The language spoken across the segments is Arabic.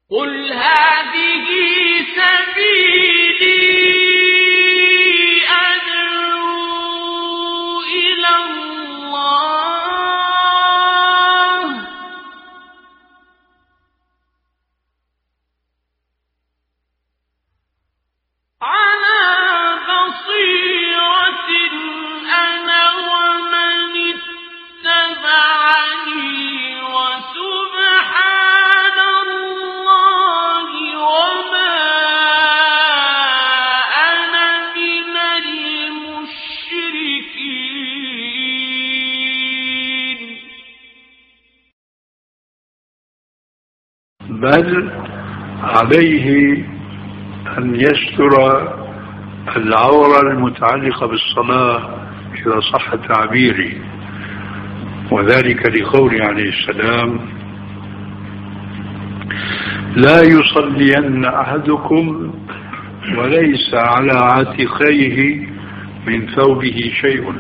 قل هذه سبيلي أدعو إلى الله على بصيرة أنا ومن اتبعني وسبحان الله وما أنا من المشركين. بل عليه أن يستر العورة المتعلقة بالصلاة إذا صح تعبيري، وذلك لقوله عليه السلام: لا يصلين أحدكم وليس على عاتقيه من ثوبه شيء.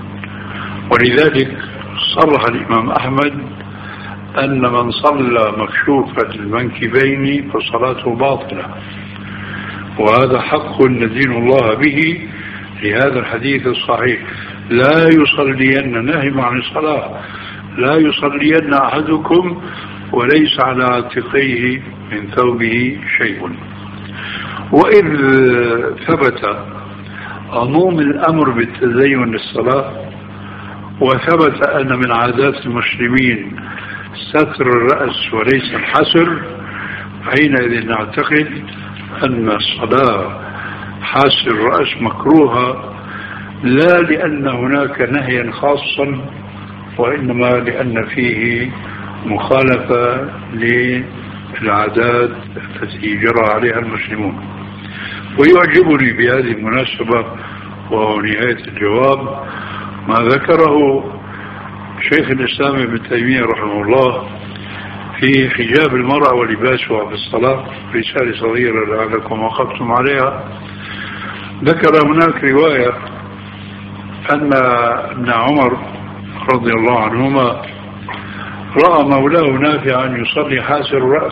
ولذلك صرح الإمام أحمد أن من صلى مكشوف المنكبين فصلاته باطلة، وهذا حق ندين الله به لهذا الحديث الصحيح: لا يصلين، نهي عن الصلاة، لا يصلين أحدكم وليس على عاتقيه من ثوبه شيء. وإذ ثبت عموم الأمر بالتزين للصلاة، وثبت أن من عادات المسلمين ستر الرأس وليس الحسر، حينئذ نعتقد أن الصلاة حاسر الرأس مكروهة، لا لأن هناك نهيا خاصا، وإنما لأن فيه مخالفة للعادات التي جرى عليها المسلمون. ويعجبني بهذه المناسبة وهو نهاية الجواب ما ذكره شيخ الإسلام ابن تيمية رحمه الله في حجاب المرأة ولباسها في الصلاة، رسالة صغيرة لعلكم وقفتم عليها. ذكر هناك رواية أن ابن عمر رضي الله عنهما رأى مولاه نافعا يصلي حاسر الرأس،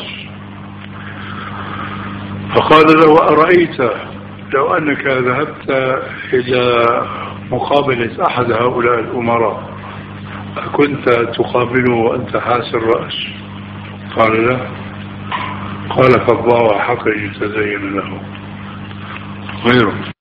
فقال له: أرأيت لو أنك ذهبت إلى مقابلة أحد هؤلاء الأمراء أكنت تقابله وأنت حاسر الرأس؟ قال: لا. قال: فالله حق يتزين له غيره.